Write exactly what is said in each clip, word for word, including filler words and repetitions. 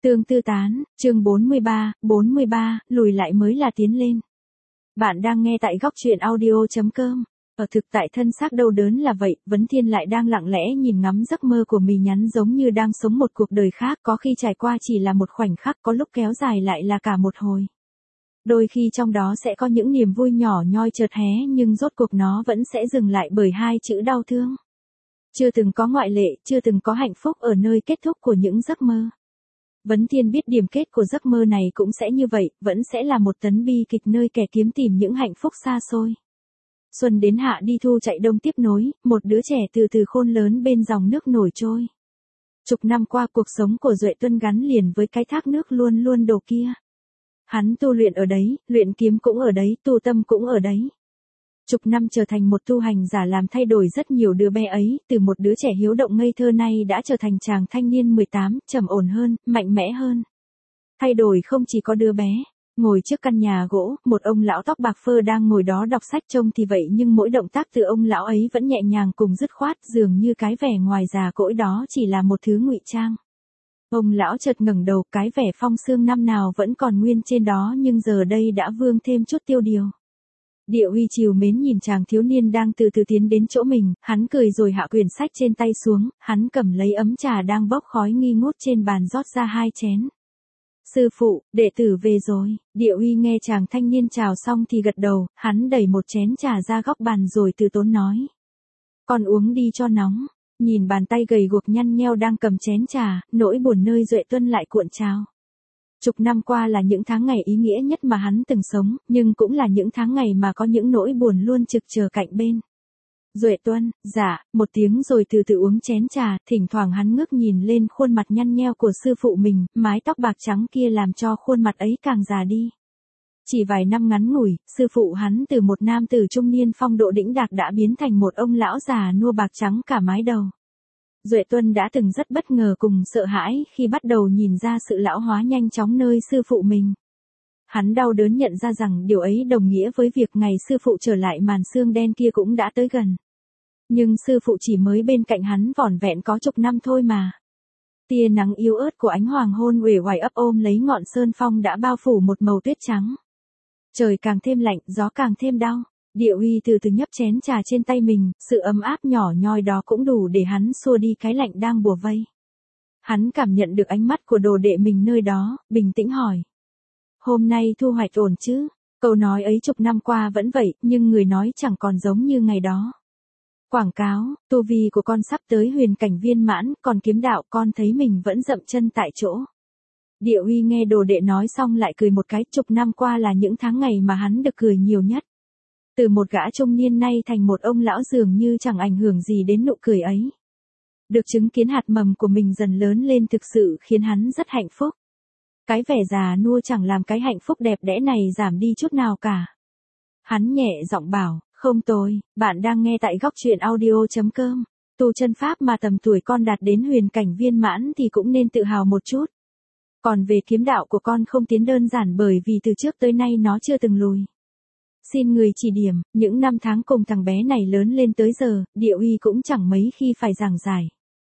Tương tư tán, chương bốn mươi ba, bốn mươi ba, lùi lại mới là tiến lên. Bạn đang nghe tại góc truyện audio chấm com. Ở thực tại thân xác đau đớn là vậy, Vấn Thiên lại đang lặng lẽ nhìn ngắm giấc mơ của mì nhắn giống như đang sống một cuộc đời khác, có khi trải qua chỉ là một khoảnh khắc, có lúc kéo dài lại là cả một hồi. Đôi khi trong đó sẽ có những niềm vui nhỏ nhoi chợt hé nhưng rốt cuộc nó vẫn sẽ dừng lại bởi hai chữ đau thương. Chưa từng có ngoại lệ, chưa từng có hạnh phúc ở nơi kết thúc của những giấc mơ. Vấn Thiên biết điểm kết của giấc mơ này cũng sẽ như vậy, vẫn sẽ là một tấn bi kịch nơi kẻ kiếm tìm những hạnh phúc xa xôi. Xuân đến hạ đi thu chạy đông tiếp nối, một đứa trẻ từ từ khôn lớn bên dòng nước nổi trôi. Chục năm qua cuộc sống của Duệ Tuân gắn liền với cái thác nước luôn luôn đổ kia. Hắn tu luyện ở đấy, luyện kiếm cũng ở đấy, tu tâm cũng ở đấy. Chục năm trở thành một tu hành giả làm thay đổi rất nhiều đứa bé ấy, từ một đứa trẻ hiếu động ngây thơ nay đã trở thành chàng thanh niên mười tám, trầm ổn hơn, mạnh mẽ hơn. Thay đổi không chỉ có đứa bé. Ngồi trước căn nhà gỗ, một ông lão tóc bạc phơ đang ngồi đó đọc sách trông thì vậy nhưng mỗi động tác từ ông lão ấy vẫn nhẹ nhàng cùng dứt khoát, dường như cái vẻ ngoài già cỗi đó chỉ là một thứ ngụy trang. Ông lão chợt ngẩng đầu, cái vẻ phong sương năm nào vẫn còn nguyên trên đó nhưng giờ đây đã vương thêm chút tiêu điều. Địa Uy trìu mến nhìn chàng thiếu niên đang từ từ tiến đến chỗ mình, hắn cười rồi hạ quyển sách trên tay xuống, hắn cầm lấy ấm trà đang bốc khói nghi ngút trên bàn rót ra hai chén. Sư phụ, đệ tử về rồi. Địa Uy nghe chàng thanh niên chào xong thì gật đầu, hắn đẩy một chén trà ra góc bàn rồi từ tốn nói. Con uống đi cho nóng. Nhìn bàn tay gầy guộc nhăn nheo đang cầm chén trà, nỗi buồn nơi Duệ Tuân lại cuộn trào. Chục năm qua là những tháng ngày ý nghĩa nhất mà hắn từng sống, nhưng cũng là những tháng ngày mà có những nỗi buồn luôn trực chờ cạnh bên. Duệ Tuân, dạ, một tiếng rồi từ từ uống chén trà, thỉnh thoảng hắn ngước nhìn lên khuôn mặt nhăn nheo của sư phụ mình, mái tóc bạc trắng kia làm cho khuôn mặt ấy càng già đi. Chỉ vài năm ngắn ngủi, sư phụ hắn từ một nam tử trung niên phong độ đĩnh đạc đã biến thành một ông lão già nua bạc trắng cả mái đầu. Duệ Tuân đã từng rất bất ngờ cùng sợ hãi khi bắt đầu nhìn ra sự lão hóa nhanh chóng nơi sư phụ mình. Hắn đau đớn nhận ra rằng điều ấy đồng nghĩa với việc ngày sư phụ trở lại màn xương đen kia cũng đã tới gần. Nhưng sư phụ chỉ mới bên cạnh hắn vỏn vẹn có chục năm thôi mà. Tia nắng yếu ớt của ánh hoàng hôn uể oải ấp ôm lấy ngọn sơn phong đã bao phủ một màu tuyết trắng. Trời càng thêm lạnh, gió càng thêm đau. Địa Uy từ từ nhấp chén trà trên tay mình, sự ấm áp nhỏ nhoi đó cũng đủ để hắn xua đi cái lạnh đang bủa vây. Hắn cảm nhận được ánh mắt của đồ đệ mình nơi đó, bình tĩnh hỏi. Hôm nay thu hoạch ổn chứ? Câu nói ấy chục năm qua vẫn vậy, nhưng người nói chẳng còn giống như ngày đó. Quảng cáo, tu vi của con sắp tới huyền cảnh viên mãn, còn kiếm đạo con thấy mình vẫn dậm chân tại chỗ. Địa Uy nghe đồ đệ nói xong lại cười một cái, chục năm qua là những tháng ngày mà hắn được cười nhiều nhất. Từ một gã trung niên nay thành một ông lão dường như chẳng ảnh hưởng gì đến nụ cười ấy. Được chứng kiến hạt mầm của mình dần lớn lên thực sự khiến hắn rất hạnh phúc. Cái vẻ già nua chẳng làm cái hạnh phúc đẹp đẽ này giảm đi chút nào cả. Hắn nhẹ giọng bảo, không tồi, bạn đang nghe tại góc truyện audio chấm com. Tu chân pháp mà tầm tuổi con đạt đến huyền cảnh viên mãn thì cũng nên tự hào một chút. Còn về kiếm đạo của con không tiến đơn giản bởi vì từ trước tới nay nó chưa từng lùi. Xin người chỉ điểm, những năm tháng cùng thằng bé này lớn lên tới giờ, Địa Uy cũng chẳng mấy khi phải giảng giải.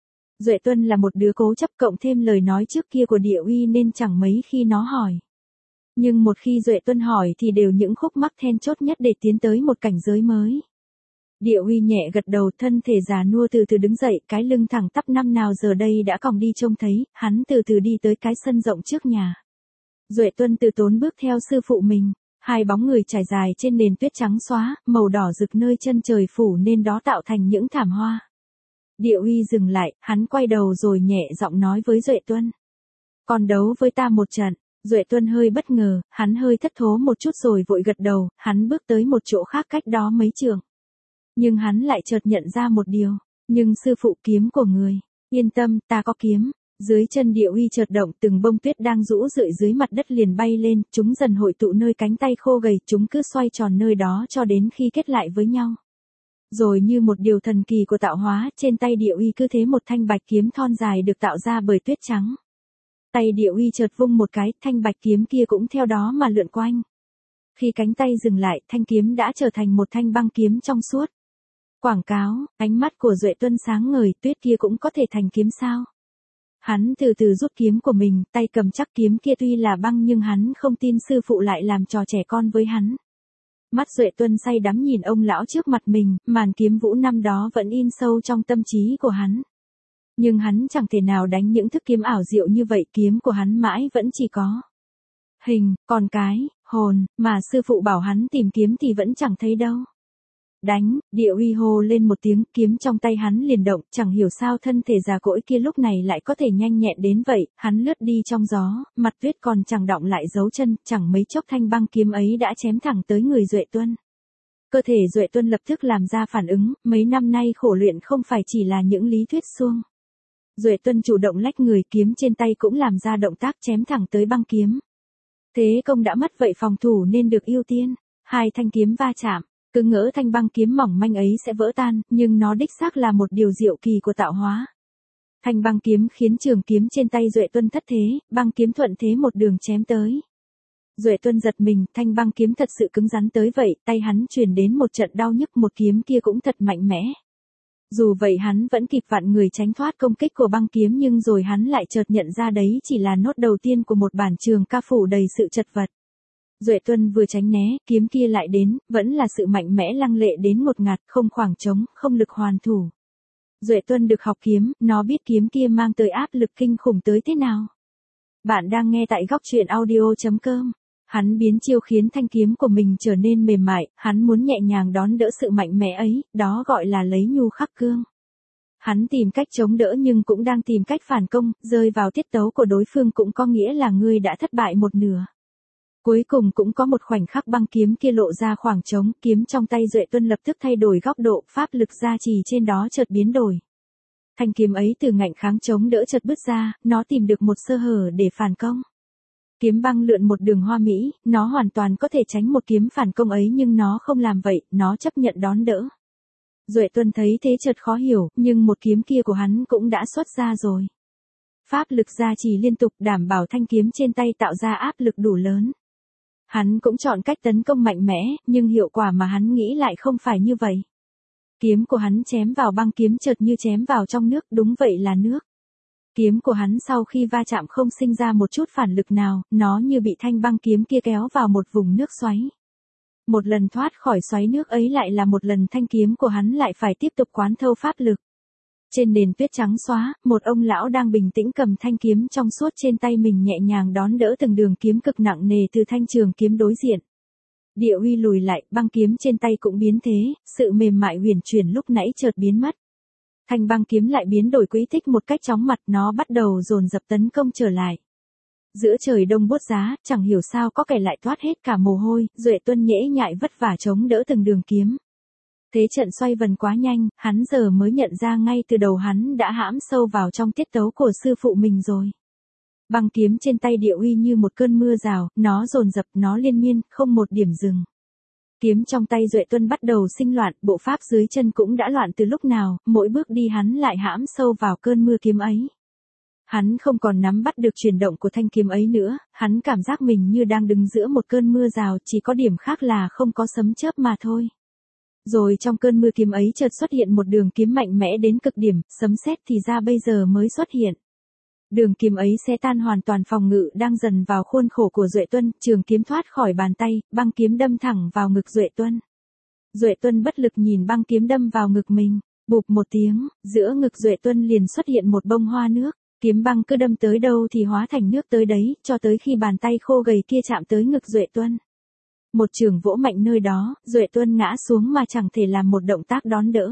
Duệ Tuân là một đứa cố chấp cộng thêm lời nói trước kia của Địa Uy nên chẳng mấy khi nó hỏi. Nhưng một khi Duệ Tuân hỏi thì đều những khúc mắc then chốt nhất để tiến tới một cảnh giới mới. Địa Uy nhẹ gật đầu, thân thể già nua từ từ đứng dậy, cái lưng thẳng tắp năm nào giờ đây đã còng đi trông thấy, hắn từ từ đi tới cái sân rộng trước nhà. Duệ Tuân từ tốn bước theo sư phụ mình. Hai bóng người trải dài trên nền tuyết trắng xóa, màu đỏ rực nơi chân trời phủ nên đó tạo thành những thảm hoa. Địa Uy dừng lại, hắn quay đầu rồi nhẹ giọng nói với Duệ Tuân. Còn đấu với ta một trận. Duệ Tuân hơi bất ngờ, hắn hơi thất thố một chút rồi vội gật đầu, hắn bước tới một chỗ khác cách đó mấy trượng. Nhưng hắn lại chợt nhận ra một điều, nhưng sư phụ kiếm của người, yên tâm, ta có kiếm. Dưới chân Địa Uy chợt động, từng bông tuyết đang rũ rượi dưới mặt đất liền bay lên, chúng dần hội tụ nơi cánh tay khô gầy, chúng cứ xoay tròn nơi đó cho đến khi kết lại với nhau. Rồi như một điều thần kỳ của tạo hóa, trên tay Địa Uy cứ thế một thanh bạch kiếm thon dài được tạo ra bởi tuyết trắng. Tay Địa Uy chợt vung một cái, thanh bạch kiếm kia cũng theo đó mà lượn quanh. Khi cánh tay dừng lại, thanh kiếm đã trở thành một thanh băng kiếm trong suốt. Quảng cáo, ánh mắt của Duệ Tuân sáng ngời, tuyết kia cũng có thể thành kiếm sao? Hắn từ từ rút kiếm của mình, tay cầm chắc kiếm kia tuy là băng nhưng hắn không tin sư phụ lại làm trò trẻ con với hắn. Mắt Duệ Tuân say đắm nhìn ông lão trước mặt mình, màn kiếm vũ năm đó vẫn in sâu trong tâm trí của hắn. Nhưng hắn chẳng thể nào đánh những thức kiếm ảo diệu như vậy, kiếm của hắn mãi vẫn chỉ có hình, còn cái, hồn, mà sư phụ bảo hắn tìm kiếm thì vẫn chẳng thấy đâu. Đánh, Địa Uy hô lên một tiếng, kiếm trong tay hắn liền động, chẳng hiểu sao thân thể già cỗi kia lúc này lại có thể nhanh nhẹn đến vậy, hắn lướt đi trong gió, mặt tuyết còn chẳng đọng lại dấu chân, chẳng mấy chốc thanh băng kiếm ấy đã chém thẳng tới người Duệ Tuân. Cơ thể Duệ Tuân lập tức làm ra phản ứng, mấy năm nay khổ luyện không phải chỉ là những lý thuyết suông. Duệ Tuân chủ động lách người, kiếm trên tay cũng làm ra động tác chém thẳng tới băng kiếm. Thế công đã mất vậy phòng thủ nên được ưu tiên, hai thanh kiếm va chạm. Cứ ngỡ thanh băng kiếm mỏng manh ấy sẽ vỡ tan, nhưng nó đích xác là một điều diệu kỳ của tạo hóa. Thanh băng kiếm khiến trường kiếm trên tay Duệ Tuân thất thế, băng kiếm thuận thế một đường chém tới. Duệ Tuân giật mình, thanh băng kiếm thật sự cứng rắn tới vậy, tay hắn truyền đến một trận đau nhức, một kiếm kia cũng thật mạnh mẽ. Dù vậy hắn vẫn kịp vặn người tránh thoát công kích của băng kiếm, nhưng rồi hắn lại chợt nhận ra đấy chỉ là nốt đầu tiên của một bản trường ca phủ đầy sự chật vật. Duệ Tuân vừa tránh né, kiếm kia lại đến, vẫn là sự mạnh mẽ lăng lệ đến ngột ngạt, không khoảng trống, không lực hoàn thủ. Duệ Tuân được học kiếm, nó biết kiếm kia mang tới áp lực kinh khủng tới thế nào. Bạn đang nghe tại góc truyện audio chấm com. Hắn biến chiêu khiến thanh kiếm của mình trở nên mềm mại, hắn muốn nhẹ nhàng đón đỡ sự mạnh mẽ ấy, đó gọi là lấy nhu khắc cương. Hắn tìm cách chống đỡ nhưng cũng đang tìm cách phản công, rơi vào tiết tấu của đối phương cũng có nghĩa là ngươi đã thất bại một nửa. Cuối cùng cũng có một khoảnh khắc băng kiếm kia lộ ra khoảng trống, kiếm trong tay Duệ Tuân lập tức thay đổi góc độ, pháp lực gia trì trên đó chợt biến đổi. Thanh kiếm ấy từ ngạnh kháng chống đỡ chợt bứt ra, nó tìm được một sơ hở để phản công. Kiếm băng lượn một đường hoa mỹ, nó hoàn toàn có thể tránh một kiếm phản công ấy nhưng nó không làm vậy, nó chấp nhận đón đỡ. Duệ Tuân thấy thế chợt khó hiểu, nhưng một kiếm kia của hắn cũng đã xuất ra rồi. Pháp lực gia trì liên tục đảm bảo thanh kiếm trên tay tạo ra áp lực đủ lớn. Hắn cũng chọn cách tấn công mạnh mẽ, nhưng hiệu quả mà hắn nghĩ lại không phải như vậy. Kiếm của hắn chém vào băng kiếm chợt như chém vào trong nước, đúng vậy là nước. Kiếm của hắn sau khi va chạm không sinh ra một chút phản lực nào, nó như bị thanh băng kiếm kia kéo vào một vùng nước xoáy. Một lần thoát khỏi xoáy nước ấy lại là một lần thanh kiếm của hắn lại phải tiếp tục quán thâu pháp lực. Trên nền tuyết trắng xóa, một ông lão đang bình tĩnh cầm thanh kiếm trong suốt trên tay mình nhẹ nhàng đón đỡ từng đường kiếm cực nặng nề từ thanh trường kiếm đối diện. Địa Uy lùi lại, băng kiếm trên tay cũng biến thế, sự mềm mại huyền chuyển lúc nãy chợt biến mất. Thanh băng kiếm lại biến đổi quỹ tích một cách chóng mặt, nó bắt đầu dồn dập tấn công trở lại. Giữa trời đông buốt giá, chẳng hiểu sao có kẻ lại thoát hết cả mồ hôi, Duệ Tuân nhễ nhại vất vả chống đỡ từng đường kiếm. Thế trận xoay vần quá nhanh, hắn giờ mới nhận ra ngay từ đầu hắn đã hãm sâu vào trong tiết tấu của sư phụ mình rồi. Băng kiếm trên tay Địa Uy như một cơn mưa rào, nó dồn dập, nó liên miên, không một điểm dừng. Kiếm trong tay Duệ Tuân bắt đầu sinh loạn, bộ pháp dưới chân cũng đã loạn từ lúc nào, mỗi bước đi hắn lại hãm sâu vào cơn mưa kiếm ấy. Hắn không còn nắm bắt được chuyển động của thanh kiếm ấy nữa, hắn cảm giác mình như đang đứng giữa một cơn mưa rào, chỉ có điểm khác là không có sấm chớp mà thôi. Rồi trong cơn mưa kiếm ấy chợt xuất hiện một đường kiếm mạnh mẽ đến cực điểm, sấm sét thì ra bây giờ mới xuất hiện. Đường kiếm ấy sẽ tan hoàn toàn phòng ngự đang dần vào khuôn khổ của Duệ Tuân, trường kiếm thoát khỏi bàn tay, băng kiếm đâm thẳng vào ngực Duệ Tuân. Duệ Tuân bất lực nhìn băng kiếm đâm vào ngực mình, bụp một tiếng, giữa ngực Duệ Tuân liền xuất hiện một bông hoa nước, kiếm băng cứ đâm tới đâu thì hóa thành nước tới đấy, cho tới khi bàn tay khô gầy kia chạm tới ngực Duệ Tuân. Một trường vỗ mạnh nơi đó, Duệ Tuân ngã xuống mà chẳng thể làm một động tác đón đỡ.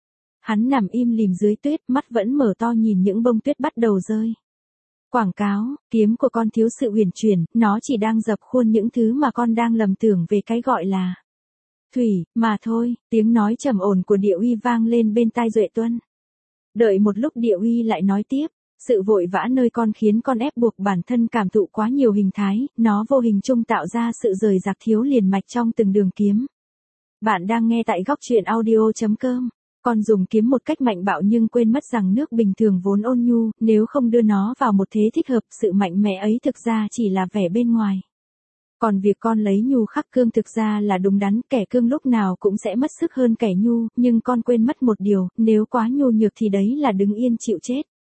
Hắn nằm im lìm dưới tuyết, mắt vẫn mở to nhìn những bông tuyết bắt đầu rơi. Quảng cáo, kiếm của con thiếu sự huyền chuyển, nó chỉ đang dập khuôn những thứ mà con đang lầm tưởng về cái gọi là thủy, mà thôi, tiếng nói trầm ổn của Địa Uy vang lên bên tai Duệ Tuân. Đợi một lúc Địa Uy lại nói tiếp, sự vội vã nơi con khiến con ép buộc bản thân cảm thụ quá nhiều hình thái, nó vô hình chung tạo ra sự rời rạc thiếu liền mạch trong từng đường kiếm. Bạn đang nghe tại góc truyện audio chấm com. Con dùng kiếm một cách mạnh bạo nhưng quên mất rằng nước bình thường vốn ôn nhu, nếu không đưa nó vào một thế thích hợp, sự mạnh mẽ ấy thực ra chỉ là vẻ bên ngoài. Còn việc con lấy nhu khắc cương thực ra là đúng đắn, kẻ cương lúc nào cũng sẽ mất sức hơn kẻ nhu, nhưng con quên mất một điều, nếu quá nhu nhược thì đấy là đứng yên chịu chết.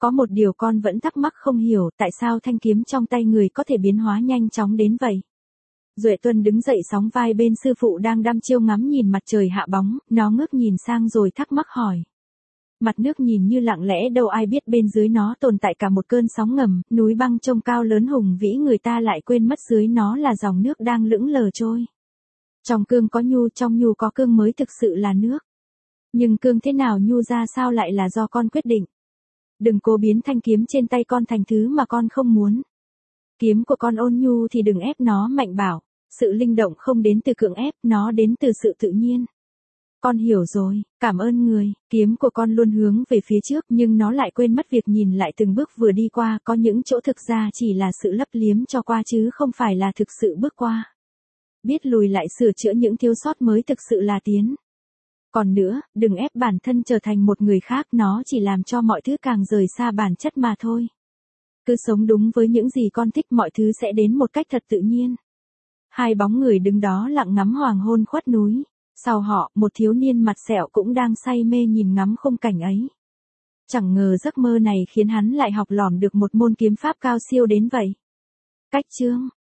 Có một điều con vẫn thắc mắc không hiểu, tại sao thanh kiếm trong tay người có thể biến hóa nhanh chóng đến vậy? Duệ Tuân đứng dậy sóng vai bên sư phụ đang đăm chiêu ngắm nhìn mặt trời hạ bóng, nó ngước nhìn sang rồi thắc mắc hỏi. Mặt nước nhìn như lặng lẽ, đâu ai biết bên dưới nó tồn tại cả một cơn sóng ngầm, núi băng trông cao lớn hùng vĩ, người ta lại quên mất dưới nó là dòng nước đang lững lờ trôi. Trong cương có nhu, trong nhu có cương mới thực sự là nước. Nhưng cương thế nào, nhu ra sao lại là do con quyết định. Đừng cố biến thanh kiếm trên tay con thành thứ mà con không muốn. Kiếm của con ôn nhu thì đừng ép nó mạnh bảo. Sự linh động không đến từ cưỡng ép, nó đến từ sự tự nhiên. Con hiểu rồi, cảm ơn người. Kiếm của con luôn hướng về phía trước, nhưng nó lại quên mất việc nhìn lại từng bước vừa đi qua, có những chỗ thực ra chỉ là sự lấp liếm cho qua chứ không phải là thực sự bước qua. Biết lùi lại sửa chữa những thiếu sót mới thực sự là tiến. Còn nữa, đừng ép bản thân trở thành một người khác, nó chỉ làm cho mọi thứ càng rời xa bản chất mà thôi. Cứ sống đúng với những gì con thích, mọi thứ sẽ đến một cách thật tự nhiên. Hai bóng người đứng đó lặng ngắm hoàng hôn khuất núi. Sau họ, một thiếu niên mặt sẹo cũng đang say mê nhìn ngắm khung cảnh ấy. Chẳng ngờ giấc mơ này khiến hắn lại học lỏm được một môn kiếm pháp cao siêu đến vậy. Cách chương